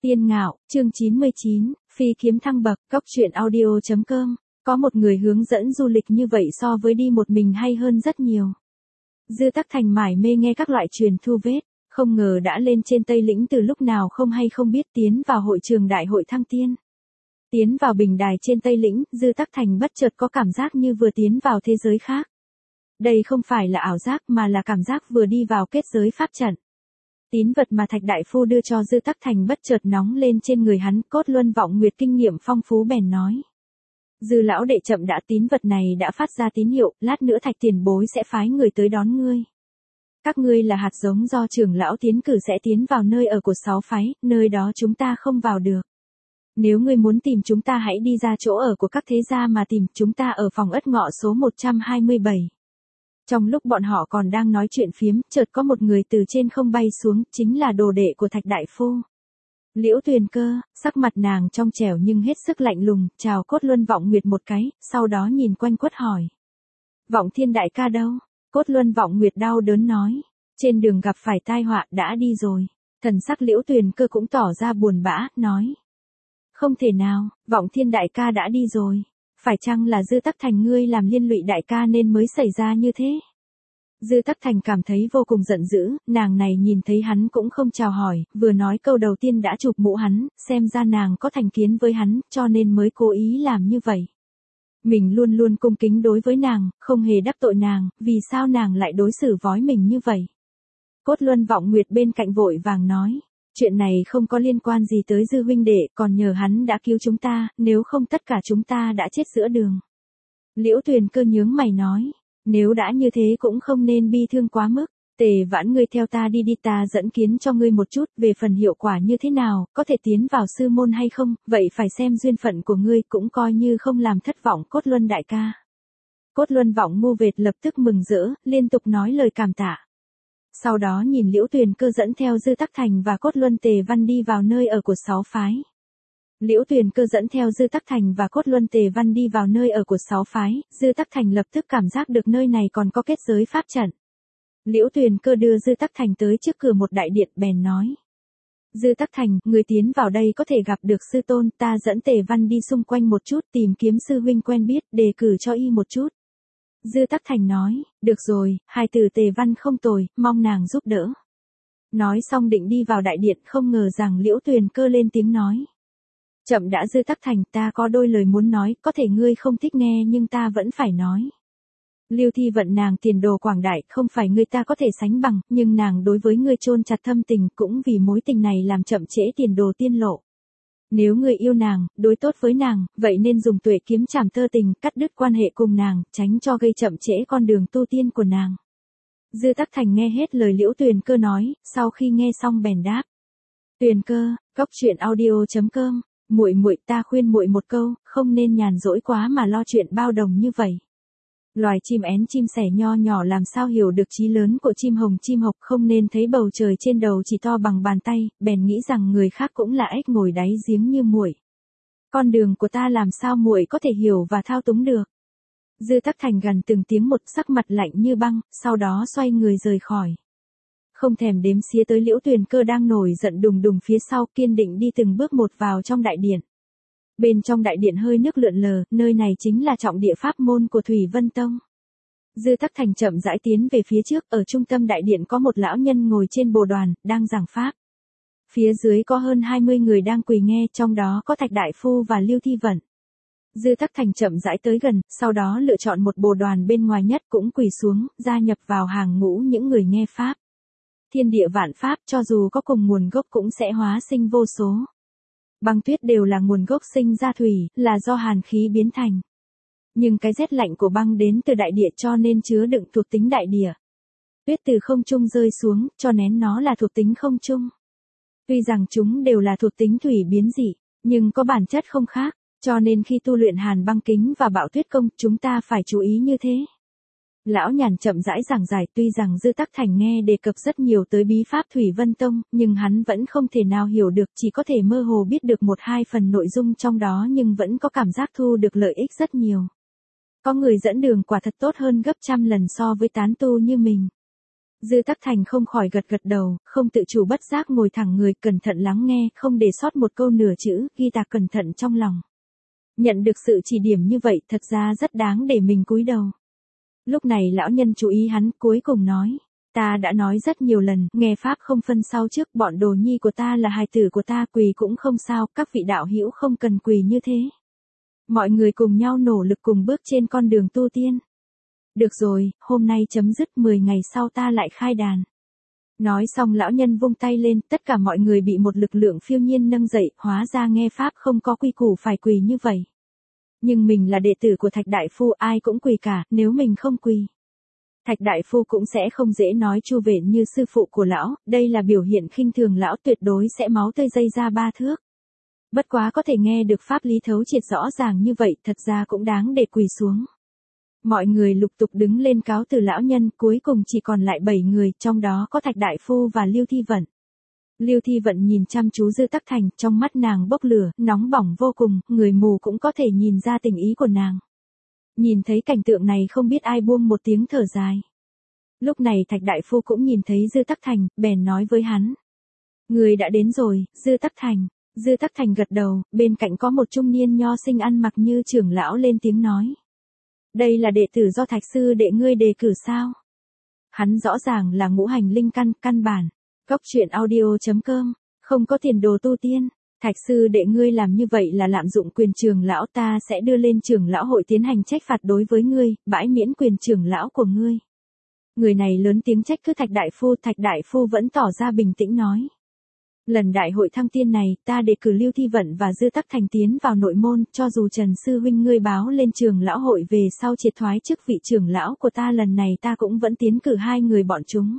Tiên Ngạo, chương 99, Phi kiếm thăng bậc, Cóc truyện audio.com. Có một người hướng dẫn du lịch như vậy so với đi một mình hay hơn rất nhiều. Dư Tắc Thành mải mê nghe các loại truyền thu vết, không ngờ đã lên trên Tây Lĩnh từ lúc nào không hay không biết, tiến vào hội trường đại hội thăng tiên. Tiến vào bình đài trên Tây Lĩnh, Dư Tắc Thành bất chợt có cảm giác như vừa tiến vào thế giới khác. Đây không phải là ảo giác mà là cảm giác vừa đi vào kết giới pháp trận. Tín vật mà Thạch Đại Phu đưa cho Dư Tắc Thành bất chợt nóng lên trên người hắn, Cốt Luân Vọng Nguyệt kinh nghiệm phong phú bèn nói. Dư lão đệ chậm đã, tín vật này đã phát ra tín hiệu, lát nữa Thạch tiền bối sẽ phái người tới đón ngươi. Các ngươi là hạt giống do trưởng lão tiến cử sẽ tiến vào nơi ở của 6 phái, nơi đó chúng ta không vào được. Nếu ngươi muốn tìm chúng ta hãy đi ra chỗ ở của các thế gia mà tìm, chúng ta ở phòng Ất Ngọ số 127. Trong lúc bọn họ còn đang nói chuyện phiếm, chợt có một người từ trên không bay xuống, chính là đồ đệ của Thạch Đại Phu. Liễu Tuyền Cơ, sắc mặt nàng trong trẻo nhưng hết sức lạnh lùng, chào Cốt Luân Vọng Nguyệt một cái, sau đó nhìn quanh quất hỏi. Vọng Thiên đại ca đâu? Cốt Luân Vọng Nguyệt đau đớn nói. Trên đường gặp phải tai họa, đã đi rồi. Thần sắc Liễu Tuyền Cơ cũng tỏ ra buồn bã, nói. Không thể nào, Vọng Thiên đại ca đã đi rồi. Phải chăng là Dư Tắc Thành ngươi làm liên lụy đại ca nên mới xảy ra như thế? Dư Tắc Thành cảm thấy vô cùng giận dữ, nàng này nhìn thấy hắn cũng không chào hỏi, vừa nói câu đầu tiên đã chụp mũ hắn, xem ra nàng có thành kiến với hắn, cho nên mới cố ý làm như vậy. Mình luôn luôn cung kính đối với nàng, không hề đắc tội nàng, vì sao nàng lại đối xử với mình như vậy? Cốt Luân Vọng Nguyệt bên cạnh vội vàng nói. Chuyện này không có liên quan gì tới Dư huynh đệ, còn nhờ hắn đã cứu chúng ta, nếu không tất cả chúng ta đã chết giữa đường. Liễu Tuyền Cơ nhướng mày nói, nếu đã như thế cũng không nên bi thương quá mức. Tề Vãn, ngươi theo ta đi đi, ta dẫn kiến cho ngươi một chút, về phần hiệu quả như thế nào, có thể tiến vào sư môn hay không, vậy phải xem duyên phận của ngươi, cũng coi như không làm thất vọng Cốt Luân đại ca. Cốt Luân Vọng Ngu Vệt lập tức mừng rỡ, liên tục nói lời cảm tạ. Sau đó nhìn Liễu Tuyền Cơ dẫn theo Dư Tắc Thành và Cốt Luân Tề Văn đi vào nơi ở của 6 phái. Liễu Tuyền Cơ dẫn theo Dư Tắc Thành và Cốt Luân Tề Văn đi vào nơi ở của 6 phái, Dư Tắc Thành lập tức cảm giác được nơi này còn có kết giới pháp trận. Liễu Tuyền Cơ đưa Dư Tắc Thành tới trước cửa một đại điện bèn nói. Dư Tắc Thành, người tiến vào đây có thể gặp được sư tôn, ta dẫn Tề Văn đi xung quanh một chút tìm kiếm sư huynh quen biết, đề cử cho y một chút. Dư Tắc Thành nói, được rồi, hai từ Tề Văn không tồi, mong nàng giúp đỡ. Nói xong định đi vào đại điện, không ngờ rằng Liễu Tuyền Cơ lên tiếng nói. Chậm đã Dư Tắc Thành, ta có đôi lời muốn nói, có thể ngươi không thích nghe nhưng ta vẫn phải nói. Lưu Thi Vận nàng tiền đồ quảng đại, không phải ngươi ta có thể sánh bằng, nhưng nàng đối với ngươi chôn chặt thâm tình, cũng vì mối tình này làm chậm trễ tiền đồ tiên lộ. Nếu ngươi yêu nàng, đối tốt với nàng, vậy nên dùng tuệ kiếm chảm tơ tình, cắt đứt quan hệ cùng nàng, tránh cho gây chậm trễ con đường tu tiên của nàng. Dư Tắc Thành nghe hết lời Liễu Tuyền Cơ nói, sau khi nghe xong bèn đáp. Tuyền Cơ, Cóc truyện audio.com, muội ta khuyên muội một câu, không nên nhàn rỗi quá mà lo chuyện bao đồng như vậy. Loài chim én chim sẻ nho nhỏ làm sao hiểu được chí lớn của chim hồng chim hộc, không nên thấy bầu trời trên đầu chỉ to bằng bàn tay, bèn nghĩ rằng người khác cũng là ếch ngồi đáy giếng như muội. Con đường của ta làm sao muội có thể hiểu và thao túng được. Dư Tắc Thành gần từng tiếng một, sắc mặt lạnh như băng, sau đó xoay người rời khỏi. Không thèm đếm xía tới Liễu Tuyền Cơ đang nổi giận đùng đùng phía sau, kiên định đi từng bước một vào trong đại điện. Bên trong đại điện hơi nước lượn lờ, nơi này chính là trọng địa pháp môn của Thủy Vân Tông. Dư Tắc Thành chậm rãi tiến về phía trước, ở trung tâm đại điện có một lão nhân ngồi trên bồ đoàn, đang giảng pháp. Phía dưới có hơn 20 người đang quỳ nghe, trong đó có Thạch Đại Phu và Lưu Thi Vận. Dư Tắc Thành chậm rãi tới gần, sau đó lựa chọn một bồ đoàn bên ngoài nhất cũng quỳ xuống, gia nhập vào hàng ngũ những người nghe pháp. Thiên địa vạn pháp, cho dù có cùng nguồn gốc cũng sẽ hóa sinh vô số. Băng tuyết đều là nguồn gốc sinh ra thủy, là do hàn khí biến thành. Nhưng cái rét lạnh của băng đến từ đại địa cho nên chứa đựng thuộc tính đại địa. Tuyết từ không trung rơi xuống, cho nên nó là thuộc tính không trung. Tuy rằng chúng đều là thuộc tính thủy biến dị, nhưng có bản chất không khác, cho nên khi tu luyện hàn băng kính và bạo tuyết công, chúng ta phải chú ý như thế. Lão nhàn chậm rãi giảng giải, tuy rằng Dư Tắc Thành nghe đề cập rất nhiều tới bí pháp Thủy Vân Tông, nhưng hắn vẫn không thể nào hiểu được, chỉ có thể mơ hồ biết được 1-2 phần nội dung trong đó nhưng vẫn có cảm giác thu được lợi ích rất nhiều. Có người dẫn đường quả thật tốt hơn gấp trăm lần so với tán tu như mình. Dư Tắc Thành không khỏi gật gật đầu, không tự chủ bất giác ngồi thẳng người, cẩn thận lắng nghe, không để sót một câu nửa chữ, ghi tạc cẩn thận trong lòng. Nhận được sự chỉ điểm như vậy thật ra rất đáng để mình cúi đầu. Lúc này lão nhân chú ý hắn, cuối cùng nói. Ta đã nói rất nhiều lần, nghe pháp không phân sau trước, bọn đồ nhi của ta là hài tử của ta, quỳ cũng không sao, các vị đạo hữu không cần quỳ như thế. Mọi người cùng nhau nỗ lực cùng bước trên con đường tu tiên. Được rồi, hôm nay chấm dứt, 10 ngày sau ta lại khai đàn. Nói xong lão nhân vung tay lên, tất cả mọi người bị một lực lượng phiêu nhiên nâng dậy, hóa ra nghe pháp không có quy củ phải quỳ như vậy. Nhưng mình là đệ tử của Thạch Đại Phu, ai cũng quỳ cả, nếu mình không quỳ. Thạch Đại Phu cũng sẽ không dễ nói chu vện như sư phụ của lão, đây là biểu hiện khinh thường lão, tuyệt đối sẽ máu tươi dây ra 3 thước. Bất quá có thể nghe được pháp lý thấu triệt rõ ràng như vậy, thật ra cũng đáng để quỳ xuống. Mọi người lục tục đứng lên cáo từ lão nhân, cuối cùng chỉ còn lại 7 người, trong đó có Thạch Đại Phu và Lưu Thi Vận. Lưu Thi Vận nhìn chăm chú Dư Tắc Thành, trong mắt nàng bốc lửa, nóng bỏng vô cùng, người mù cũng có thể nhìn ra tình ý của nàng. Nhìn thấy cảnh tượng này không biết ai buông một tiếng thở dài. Lúc này Thạch Đại Phu cũng nhìn thấy Dư Tắc Thành, bèn nói với hắn. Người đã đến rồi, Dư Tắc Thành. Dư Tắc Thành gật đầu, bên cạnh có một trung niên nho sinh ăn mặc như trưởng lão lên tiếng nói. Đây là đệ tử do Thạch sư đệ ngươi đề cử sao? Hắn rõ ràng là ngũ hành linh căn, căn bản. Góc truyện audio.com, không có tiền đồ tu tiên. Thạch sư đệ ngươi làm như vậy là lạm dụng quyền trưởng lão, ta sẽ đưa lên trưởng lão hội tiến hành trách phạt đối với ngươi, bãi miễn quyền trưởng lão của ngươi. Người này lớn tiếng trách cứ Thạch Đại Phu vẫn tỏ ra bình tĩnh nói. Lần đại hội thăng tiên này, ta đề cử Lưu Thi Vận và Dư Tắc Thành tiến vào nội môn, cho dù Trần sư huynh ngươi báo lên trưởng lão hội về sau triệt thoái chức vị trưởng lão của ta, lần này ta cũng vẫn tiến cử 2 người bọn chúng.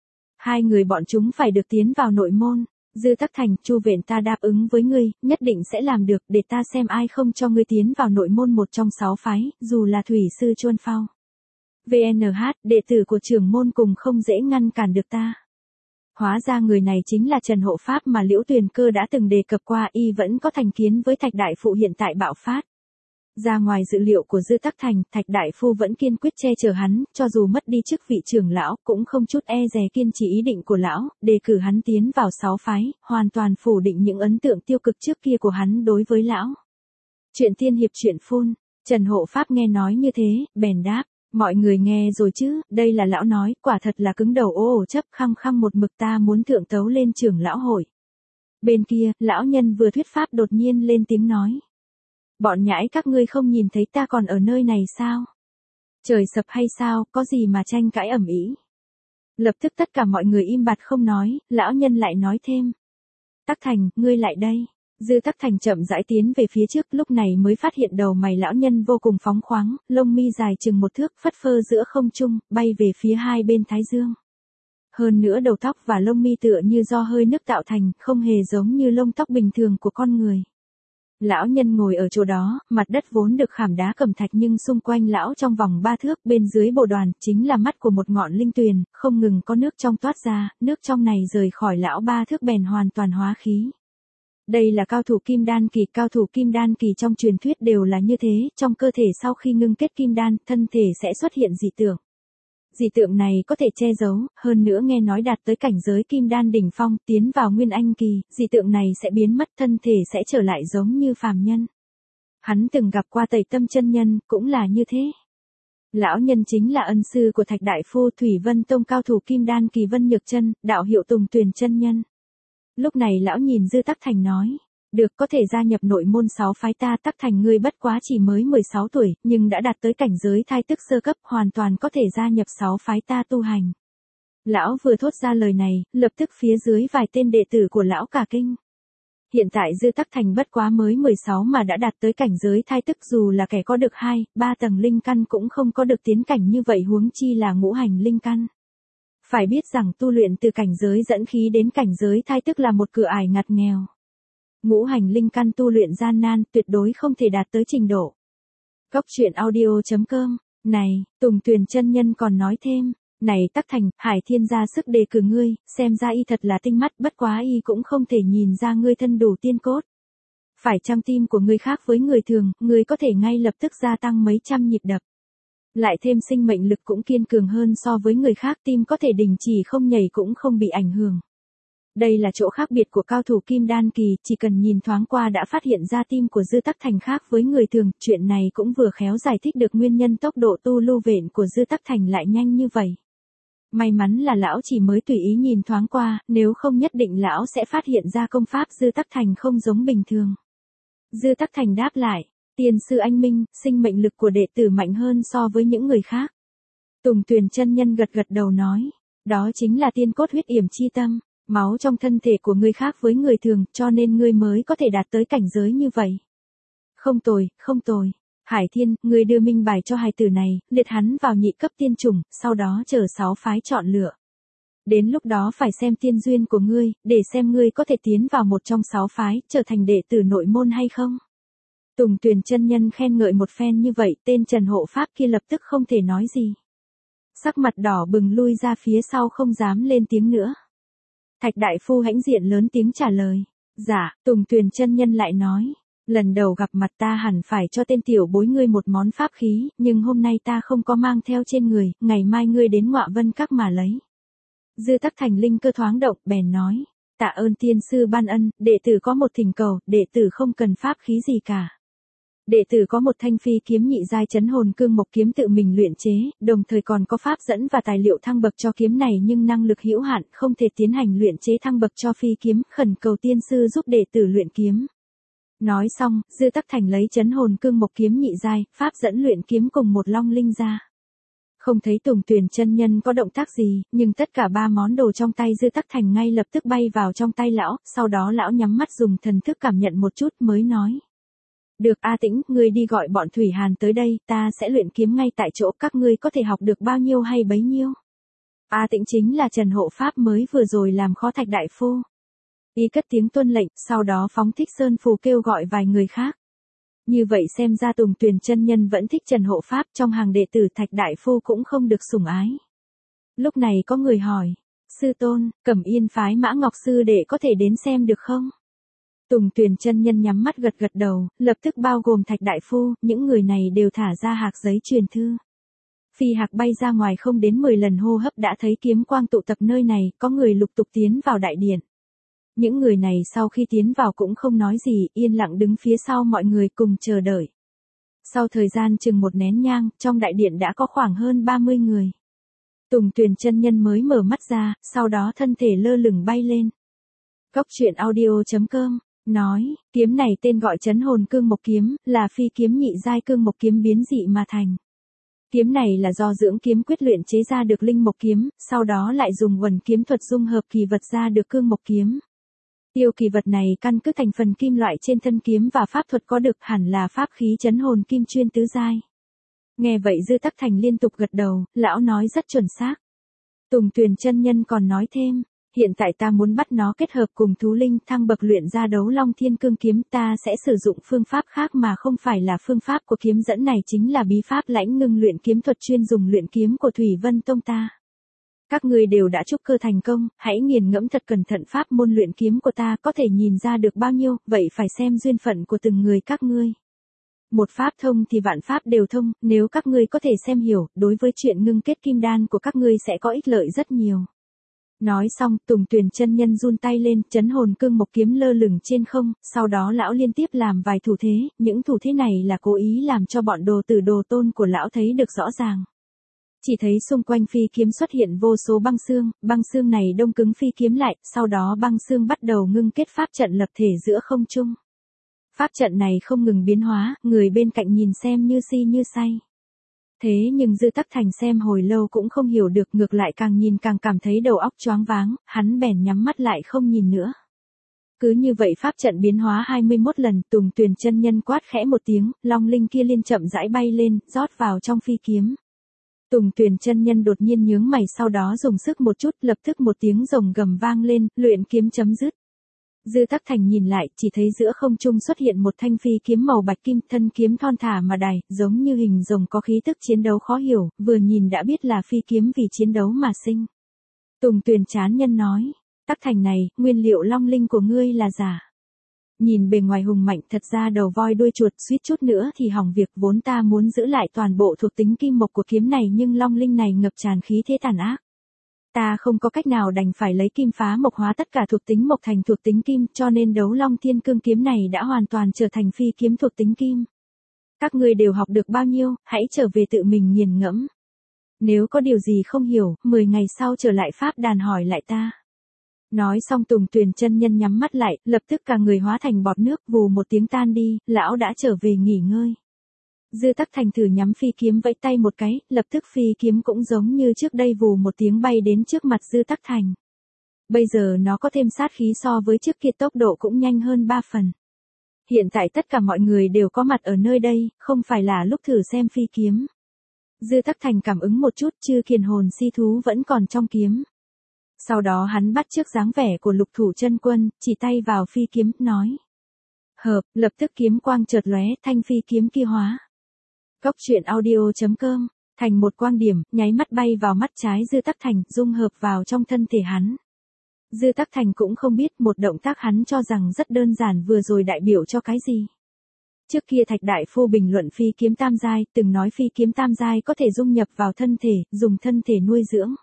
2 người bọn chúng phải được tiến vào nội môn. Dư Tắc Thành, chu vện ta đáp ứng với ngươi, nhất định sẽ làm được, để ta xem ai không cho ngươi tiến vào nội môn một trong 6 phái, dù là thủy sư Chuân Phao. VNH, đệ tử của trưởng môn cùng không dễ ngăn cản được ta. Hóa ra người này chính là Trần Hộ Pháp mà Liễu Tuyền Cơ đã từng đề cập qua, y vẫn có thành kiến với Thạch Đại Phu hiện tại bạo phát. Ra ngoài dự liệu của Dư Tắc Thành, Thạch Đại Phu vẫn kiên quyết che chở hắn, cho dù mất đi chức vị trưởng lão, cũng không chút e dè kiên trì ý định của lão, đề cử hắn tiến vào 6 phái, hoàn toàn phủ định những ấn tượng tiêu cực trước kia của hắn đối với lão. Chuyện tiên hiệp truyện phun, Trần Hộ Pháp nghe nói như thế, bèn đáp. Mọi người nghe rồi chứ, đây là lão nói, quả thật là cứng đầu ồ chấp khăng khăng một mực ta muốn thượng tấu lên trưởng lão hội. Bên kia, lão nhân vừa thuyết pháp đột nhiên lên tiếng nói. Bọn nhãi các ngươi không nhìn thấy ta còn ở nơi này sao? Trời sập hay sao, có gì mà tranh cãi ầm ĩ? Lập tức tất cả mọi người im bặt không nói, lão nhân lại nói thêm. Tắc Thành, ngươi lại đây. Dư Tắc Thành chậm rãi tiến về phía trước, lúc này mới phát hiện đầu mày lão nhân vô cùng phóng khoáng, lông mi dài chừng 1 thước, phất phơ giữa không trung, bay về phía hai bên thái dương. Hơn nữa đầu tóc và lông mi tựa như do hơi nước tạo thành, không hề giống như lông tóc bình thường của con người. Lão nhân ngồi ở chỗ đó, mặt đất vốn được khảm đá cẩm thạch nhưng xung quanh lão trong vòng 3 thước, bên dưới bồ đoàn, chính là mắt của một ngọn linh tuyền, không ngừng có nước trong toát ra, nước trong này rời khỏi lão 3 thước bèn hoàn toàn hóa khí. Đây là cao thủ kim đan kỳ trong truyền thuyết đều là như thế, trong cơ thể sau khi ngưng kết kim đan, thân thể sẽ xuất hiện dị tượng. Dị tượng này có thể che giấu, hơn nữa nghe nói đạt tới cảnh giới kim đan đỉnh phong, tiến vào nguyên anh kỳ, dị tượng này sẽ biến mất, thân thể sẽ trở lại giống như phàm nhân. Hắn từng gặp qua Tẩy Tâm chân nhân, cũng là như thế. Lão nhân chính là ân sư của Thạch Đại Phu, Thủy Vân Tông cao thủ kim đan kỳ Vân Nhược Chân, đạo hiệu Tùng Tuyền chân nhân. Lúc này lão nhìn Dư Tắc Thành nói, được, có thể gia nhập nội môn 6 phái ta. Tắc Thành ngươi bất quá chỉ mới 16 tuổi, nhưng đã đạt tới cảnh giới thai tức sơ cấp, hoàn toàn có thể gia nhập 6 phái ta tu hành. Lão vừa thốt ra lời này, lập tức phía dưới vài tên đệ tử của lão cả kinh. Hiện tại Dư Tắc Thành bất quá mới 16 mà đã đạt tới cảnh giới thai tức, dù là kẻ có được 2, 3 tầng linh căn cũng không có được tiến cảnh như vậy, huống chi là ngũ hành linh căn. Phải biết rằng tu luyện từ cảnh giới dẫn khí đến cảnh giới thai tức là một cửa ải ngặt nghèo. Ngũ hành linh căn tu luyện gian nan, tuyệt đối không thể đạt tới trình độ. Góc truyện audio.com, này, Tùng Tuyền chân nhân còn nói thêm, này Tắc Thành, Hải Thiên ra sức đề cử ngươi, xem ra y thật là tinh mắt, bất quá y cũng không thể nhìn ra ngươi thân đủ tiên cốt. Phải chăng tim của ngươi khác với người thường, ngươi có thể ngay lập tức gia tăng mấy trăm nhịp đập. Lại thêm sinh mệnh lực cũng kiên cường hơn so với người khác, tim có thể đình chỉ không nhảy cũng không bị ảnh hưởng. Đây là chỗ khác biệt của cao thủ kim đan kỳ, chỉ cần nhìn thoáng qua đã phát hiện ra tim của Dư Tắc Thành khác với người thường, chuyện này cũng vừa khéo giải thích được nguyên nhân tốc độ tu lưu vện của Dư Tắc Thành lại nhanh như vậy. May mắn là lão chỉ mới tùy ý nhìn thoáng qua, nếu không nhất định lão sẽ phát hiện ra công pháp Dư Tắc Thành không giống bình thường. Dư Tắc Thành đáp lại, tiền sư anh minh, sinh mệnh lực của đệ tử mạnh hơn so với những người khác. Tùng Tuyền chân nhân gật gật đầu nói, đó chính là tiên cốt huyết yểm chi tâm, máu trong thân thể của người khác với người thường, cho nên ngươi mới có thể đạt tới cảnh giới như vậy. Không tồi, không tồi. Hải Thiên, ngươi đưa minh bài cho hài tử này, liệt hắn vào nhị cấp tiên chủng, sau đó chờ 6 phái chọn lựa. Đến lúc đó phải xem tiên duyên của ngươi, để xem ngươi có thể tiến vào một trong 6 phái, trở thành đệ tử nội môn hay không. Tùng Tuyền chân nhân khen ngợi một phen như vậy, tên Trần hộ pháp kia lập tức không thể nói gì. Sắc mặt đỏ bừng lui ra phía sau không dám lên tiếng nữa. Thạch đại phu hãnh diện lớn tiếng trả lời. Dạ, Tùng Tuyền chân nhân lại nói. Lần đầu gặp mặt ta hẳn phải cho tên tiểu bối ngươi một món pháp khí, nhưng hôm nay ta không có mang theo trên người, ngày mai ngươi đến Ngọa Vân Các mà lấy. Dư Tắc Thành linh cơ thoáng động, bèn nói. Tạ ơn tiên sư ban ân, đệ tử có một thỉnh cầu, đệ tử không cần pháp khí gì cả. Đệ tử có một thanh phi kiếm nhị giai chấn hồn cương mộc kiếm tự mình luyện chế, đồng thời còn có pháp dẫn và tài liệu thăng bậc cho kiếm này nhưng năng lực hữu hạn, không thể tiến hành luyện chế thăng bậc cho phi kiếm, khẩn cầu tiên sư giúp đệ tử luyện kiếm. Nói xong, Dư Tắc Thành lấy chấn hồn cương mộc kiếm nhị giai, pháp dẫn luyện kiếm cùng một long linh ra. Không thấy Tùng Tuyền chân nhân có động tác gì, nhưng tất cả 3 món đồ trong tay Dư Tắc Thành ngay lập tức bay vào trong tay lão, sau đó lão nhắm mắt dùng thần thức cảm nhận một chút mới nói. Được A Tĩnh, ngươi đi gọi bọn Thủy Hàn tới đây, ta sẽ luyện kiếm ngay tại chỗ, các ngươi có thể học được bao nhiêu hay bấy nhiêu. A Tĩnh chính là Trần hộ pháp mới vừa rồi làm khó Thạch đại phu. Y cất tiếng tuân lệnh, sau đó phóng thích sơn phù kêu gọi vài người khác. Như vậy xem ra Tùng Tuyền chân nhân vẫn thích Trần hộ pháp, trong hàng đệ tử Thạch đại phu cũng không được sủng ái. Lúc này có người hỏi, sư tôn, Cẩm Yên phái Mã Ngọc sư đệ có thể đến xem được không? Tùng Tuyền chân nhân nhắm mắt gật gật đầu, lập tức bao gồm Thạch đại phu, những người này đều thả ra hạc giấy truyền thư. Phi hạc bay ra ngoài không đến 10 lần hô hấp đã thấy kiếm quang tụ tập nơi này, có người lục tục tiến vào đại điện. Những người này sau khi tiến vào cũng không nói gì, yên lặng đứng phía sau mọi người cùng chờ đợi. Sau thời gian chừng một nén nhang, trong đại điện đã có khoảng hơn 30 người. Tùng Tuyền chân nhân mới mở mắt ra, sau đó thân thể lơ lửng bay lên. Góc truyện audio.com nói, kiếm này tên gọi chấn hồn cương mộc kiếm, là phi kiếm nhị giai cương mộc kiếm biến dị mà thành. Kiếm này là do dưỡng kiếm quyết luyện chế ra được linh mộc kiếm, sau đó lại dùng quần kiếm thuật dung hợp kỳ vật ra được cương mộc kiếm. Tiêu kỳ vật này căn cứ thành phần kim loại trên thân kiếm và pháp thuật có được hẳn là pháp khí chấn hồn kim chuyên tứ giai. Nghe vậy Dư Tắc Thành liên tục gật đầu, lão nói rất chuẩn xác. Tùng Tuyền chân nhân còn nói thêm, hiện tại ta muốn bắt nó kết hợp cùng thú linh thăng bậc luyện ra đấu long thiên cương kiếm, ta sẽ sử dụng phương pháp khác mà không phải là phương pháp của kiếm dẫn này, chính là bí pháp lãnh ngưng luyện kiếm thuật chuyên dùng luyện kiếm của Thủy Vân Tông ta. Các ngươi đều đã trúc cơ thành công, hãy nghiền ngẫm thật cẩn thận pháp môn luyện kiếm của ta, có thể nhìn ra được bao nhiêu, vậy phải xem duyên phận của từng người các ngươi. Một pháp thông thì vạn pháp đều thông, nếu các ngươi có thể xem hiểu, đối với chuyện ngưng kết kim đan của các ngươi sẽ có ích lợi rất nhiều. Nói xong, Tùng Tuyền chân nhân run tay lên, chấn hồn cương mộc kiếm lơ lửng trên không, sau đó lão liên tiếp làm vài thủ thế, những thủ thế này là cố ý làm cho bọn đồ tử đồ tôn của lão thấy được rõ ràng. Chỉ thấy xung quanh phi kiếm xuất hiện vô số băng xương này đông cứng phi kiếm lại, sau đó băng xương bắt đầu ngưng kết pháp trận lập thể giữa không trung. Pháp trận này không ngừng biến hóa, người bên cạnh nhìn xem như si như say. Thế nhưng Dư Tắc Thành xem hồi lâu cũng không hiểu được, ngược lại càng nhìn càng cảm thấy đầu óc choáng váng, hắn bèn nhắm mắt lại không nhìn nữa. Cứ như vậy pháp trận biến hóa 21 lần, Tùng Tuyền chân nhân quát khẽ một tiếng, long linh kia liên chậm rãi bay lên, rót vào trong phi kiếm. Tùng Tuyền chân nhân đột nhiên nhướng mày, sau đó dùng sức một chút, lập tức một tiếng rồng gầm vang lên, luyện kiếm chấm dứt. Dư Tắc Thành nhìn lại, chỉ thấy giữa không trung xuất hiện một thanh phi kiếm màu bạch kim, thân kiếm thon thả mà đài, giống như hình rồng có khí tức chiến đấu khó hiểu, vừa nhìn đã biết là phi kiếm vì chiến đấu mà sinh. Tùng Tuyền chán nhân nói, Tắc Thành này, nguyên liệu long linh của ngươi là giả. Nhìn bề ngoài hùng mạnh thật ra đầu voi đuôi chuột suýt chút nữa thì hỏng việc vốn ta muốn giữ lại toàn bộ thuộc tính kim mộc của kiếm này nhưng long linh này ngập tràn khí thế tàn ác. Ta không có cách nào đành phải lấy kim phá mộc hóa tất cả thuộc tính mộc thành thuộc tính kim cho nên đấu long thiên cương kiếm này đã hoàn toàn trở thành phi kiếm thuộc tính kim. Các ngươi đều học được bao nhiêu, hãy trở về tự mình nghiền ngẫm. Nếu có điều gì không hiểu, 10 ngày sau trở lại pháp đàn hỏi lại ta. Nói xong Tùng Tuyền chân nhân nhắm mắt lại, lập tức cả người hóa thành bọt nước vù một tiếng tan đi, lão đã trở về nghỉ ngơi. Dư Tắc Thành thử nhắm phi kiếm vẫy tay một cái, lập tức phi kiếm cũng giống như trước đây vù một tiếng bay đến trước mặt Dư Tắc Thành. Bây giờ nó có thêm sát khí so với trước kia tốc độ cũng nhanh hơn 3 phần. Hiện tại tất cả mọi người đều có mặt ở nơi đây, không phải là lúc thử xem phi kiếm. Dư Tắc Thành cảm ứng một chút chư kiền hồn si thú vẫn còn trong kiếm. Sau đó hắn bắt chước dáng vẻ của Lục Thủ Chân Quân, chỉ tay vào phi kiếm, nói. Hợp, lập tức kiếm quang chợt lóe, thanh phi kiếm kia hóa. Cốc truyện audio.com, thành một quang điểm, nháy mắt bay vào mắt trái Dư Tắc Thành, dung hợp vào trong thân thể hắn. Dư Tắc Thành cũng không biết một động tác hắn cho rằng rất đơn giản vừa rồi đại biểu cho cái gì. Trước kia Thạch Đại Phu bình luận phi kiếm tam giai, từng nói phi kiếm tam giai có thể dung nhập vào thân thể, dùng thân thể nuôi dưỡng.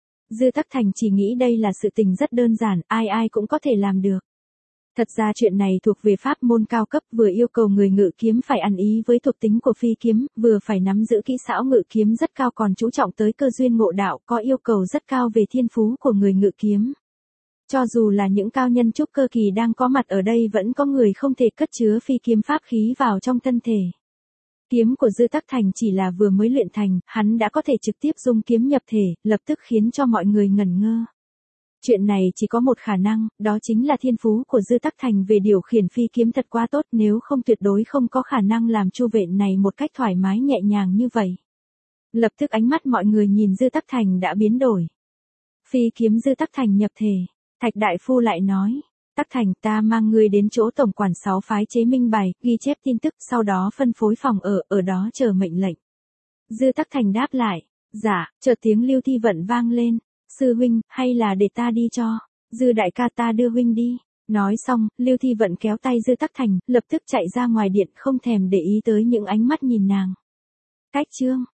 Dư Tắc Thành chỉ nghĩ đây là sự tình rất đơn giản, ai ai cũng có thể làm được. Thật ra chuyện này thuộc về pháp môn cao cấp, vừa yêu cầu người ngự kiếm phải ăn ý với thuộc tính của phi kiếm, vừa phải nắm giữ kỹ xảo ngự kiếm rất cao còn chú trọng tới cơ duyên ngộ đạo, có yêu cầu rất cao về thiên phú của người ngự kiếm. Cho dù là những cao nhân trúc cơ kỳ đang có mặt ở đây vẫn có người không thể cất chứa phi kiếm pháp khí vào trong thân thể. Kiếm của Dư Tắc Thành chỉ là vừa mới luyện thành, hắn đã có thể trực tiếp dung kiếm nhập thể, lập tức khiến cho mọi người ngẩn ngơ. Chuyện này chỉ có một khả năng, đó chính là thiên phú của Dư Tắc Thành về điều khiển phi kiếm thật quá tốt, nếu không tuyệt đối không có khả năng làm chu vệ này một cách thoải mái nhẹ nhàng như vậy. Lập tức ánh mắt mọi người nhìn Dư Tắc Thành đã biến đổi. Phi kiếm Dư Tắc Thành nhập thể, Thạch Đại Phu lại nói. Tắc Thành, ta mang ngươi đến chỗ tổng quản 6 phái chế minh bài, ghi chép tin tức, sau đó phân phối phòng ở đó chờ mệnh lệnh. Dư Tắc Thành đáp lại, dạ, chợt tiếng Lưu Thi Vận vang lên, sư huynh, hay là để ta đi cho, Dư đại ca ta đưa huynh đi. Nói xong, Lưu Thi Vận kéo tay Dư Tắc Thành, lập tức chạy ra ngoài điện không thèm để ý tới những ánh mắt nhìn nàng. Cách chương